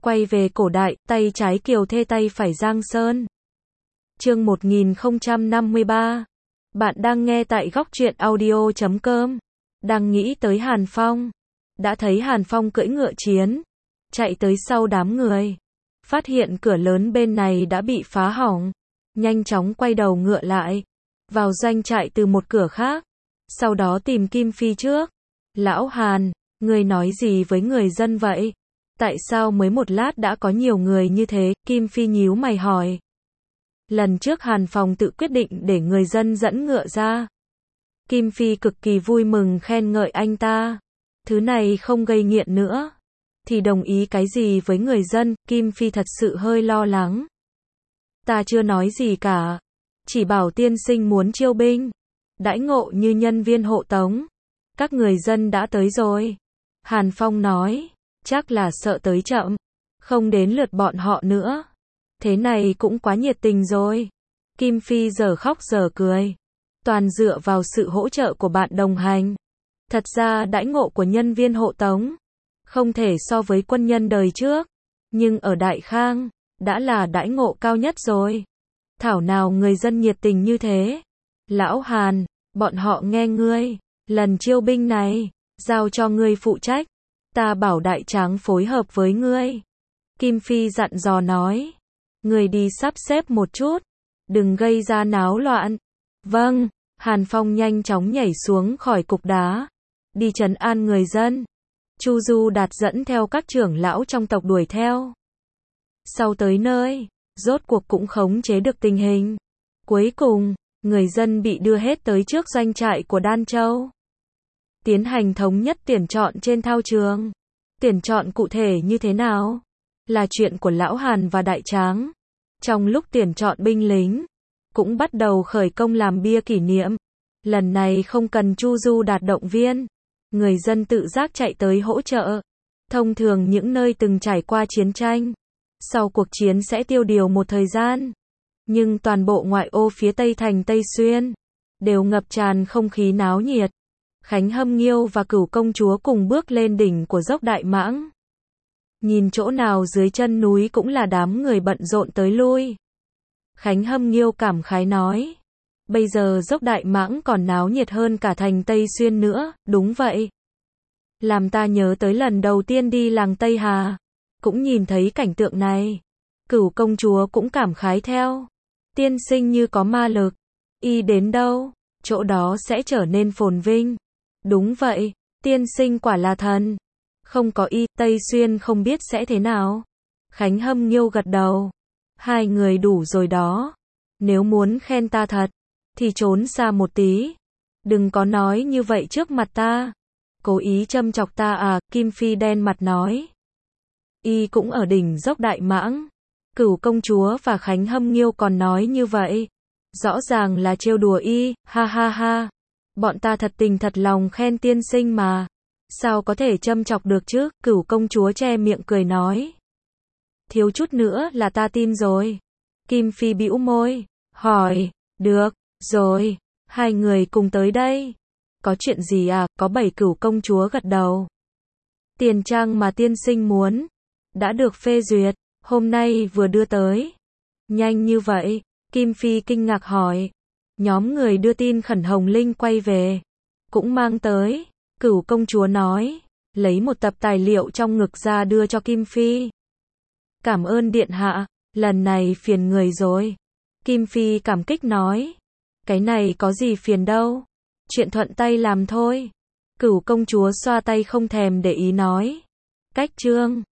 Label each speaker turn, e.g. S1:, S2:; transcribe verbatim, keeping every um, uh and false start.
S1: Quay về cổ đại, tay trái Kiều Thê tay phải Giang Sơn. Chương một nghìn không trăm năm mươi ba. Bạn đang nghe tại góc truyện audio chấm com. Đang nghĩ tới Hàn Phong. Đã thấy Hàn Phong cưỡi ngựa chiến. Chạy tới sau đám người. Phát hiện cửa lớn bên này đã bị phá hỏng. Nhanh chóng quay đầu ngựa lại. Vào doanh trại từ một cửa khác. Sau đó tìm Kim Phi trước. Lão Hàn, người nói gì với người dân vậy? Tại sao mới một lát đã có nhiều người như thế? Kim Phi nhíu mày hỏi. Lần trước Hàn Phong tự quyết định để người dân dẫn ngựa ra. Kim Phi cực kỳ vui mừng khen ngợi anh ta. Thứ này không gây nghiện nữa. Thì đồng ý cái gì với người dân? Kim Phi thật sự hơi lo lắng. Ta chưa nói gì cả. Chỉ bảo tiên sinh muốn chiêu binh. Đãi ngộ như nhân viên hộ tống. Các người dân đã tới rồi. Hàn Phong nói. Chắc là sợ tới chậm. Không đến lượt bọn họ nữa. Thế này cũng quá nhiệt tình rồi. Kim Phi giờ khóc giờ cười. Toàn dựa vào sự hỗ trợ của bạn đồng hành. Thật ra đãi ngộ của nhân viên hộ tống không thể so với quân nhân đời trước. Nhưng ở Đại Khang, đã là đãi ngộ cao nhất rồi. Thảo nào người dân nhiệt tình như thế. Lão Hàn, bọn họ nghe ngươi. Lần chiêu binh này, giao cho ngươi phụ trách. Ta bảo Đại Tráng phối hợp với ngươi. Kim Phi dặn dò nói. Ngươi đi sắp xếp một chút. Đừng gây ra náo loạn. Vâng. Hàn Phong nhanh chóng nhảy xuống khỏi cục đá. Đi trấn an người dân. Chu Du Đạt dẫn theo các trưởng lão trong tộc đuổi theo. Sau tới nơi, rốt cuộc cũng khống chế được tình hình. Cuối cùng, người dân bị đưa hết tới trước doanh trại của Đan Châu. Tiến hành thống nhất tuyển chọn trên thao trường. Tuyển chọn cụ thể như thế nào? Là chuyện của Lão Hàn và Đại Tráng. Trong lúc tuyển chọn binh lính, cũng bắt đầu khởi công làm bia kỷ niệm. Lần này không cần Chu Du Đạt động viên. Người dân tự giác chạy tới hỗ trợ. Thông thường những nơi từng trải qua chiến tranh, sau cuộc chiến sẽ tiêu điều một thời gian. Nhưng toàn bộ ngoại ô phía tây thành Tây Xuyên đều ngập tràn không khí náo nhiệt. Khánh Hâm Nghiêu và Cửu Công Chúa cùng bước lên đỉnh của dốc Đại Mãng. Nhìn chỗ nào dưới chân núi cũng là đám người bận rộn tới lui. Khánh Hâm Nghiêu cảm khái nói. Bây giờ dốc Đại Mãng còn náo nhiệt hơn cả thành Tây Xuyên nữa. Đúng vậy. Làm ta nhớ tới lần đầu tiên đi làng Tây Hà. Cũng nhìn thấy cảnh tượng này. Cửu Công Chúa cũng cảm khái theo. Tiên sinh như có ma lực. Y đến đâu, chỗ đó sẽ trở nên phồn vinh. Đúng vậy, tiên sinh quả là thần. Không có y, Tây Xuyên không biết sẽ thế nào. Khánh Hâm Nghiêu gật đầu. Hai người đủ rồi đó. Nếu muốn khen ta thật, thì trốn xa một tí. Đừng có nói như vậy trước mặt ta. Cố ý châm chọc ta à? Kim Phi đen mặt nói. Y cũng ở đỉnh dốc Đại Mãng. Cửu Công Chúa và Khánh Hâm Nghiêu còn nói như vậy. Rõ ràng là trêu đùa y, ha ha ha. Bọn ta thật tình thật lòng khen tiên sinh mà. Sao có thể châm chọc được chứ? Cửu Công Chúa che miệng cười nói. Thiếu chút nữa là ta tin rồi. Kim Phi bĩu môi, hỏi, được, rồi, hai người cùng tới đây. Có chuyện gì à? Có bảy. Cửu Công Chúa gật đầu. Tiền trang mà tiên sinh muốn, đã được phê duyệt, hôm nay vừa đưa tới. Nhanh như vậy? Kim Phi kinh ngạc hỏi. Nhóm người đưa tin Khẩn Hồng Linh quay về, cũng mang tới. Cửu Công Chúa nói, lấy một tập tài liệu trong ngực ra đưa cho Kim Phi. Cảm ơn điện hạ, lần này phiền người rồi. Kim Phi cảm kích nói. Cái này có gì phiền đâu. Chuyện thuận tay làm thôi. Cửu Công Chúa xoa tay không thèm để ý nói. Cách chương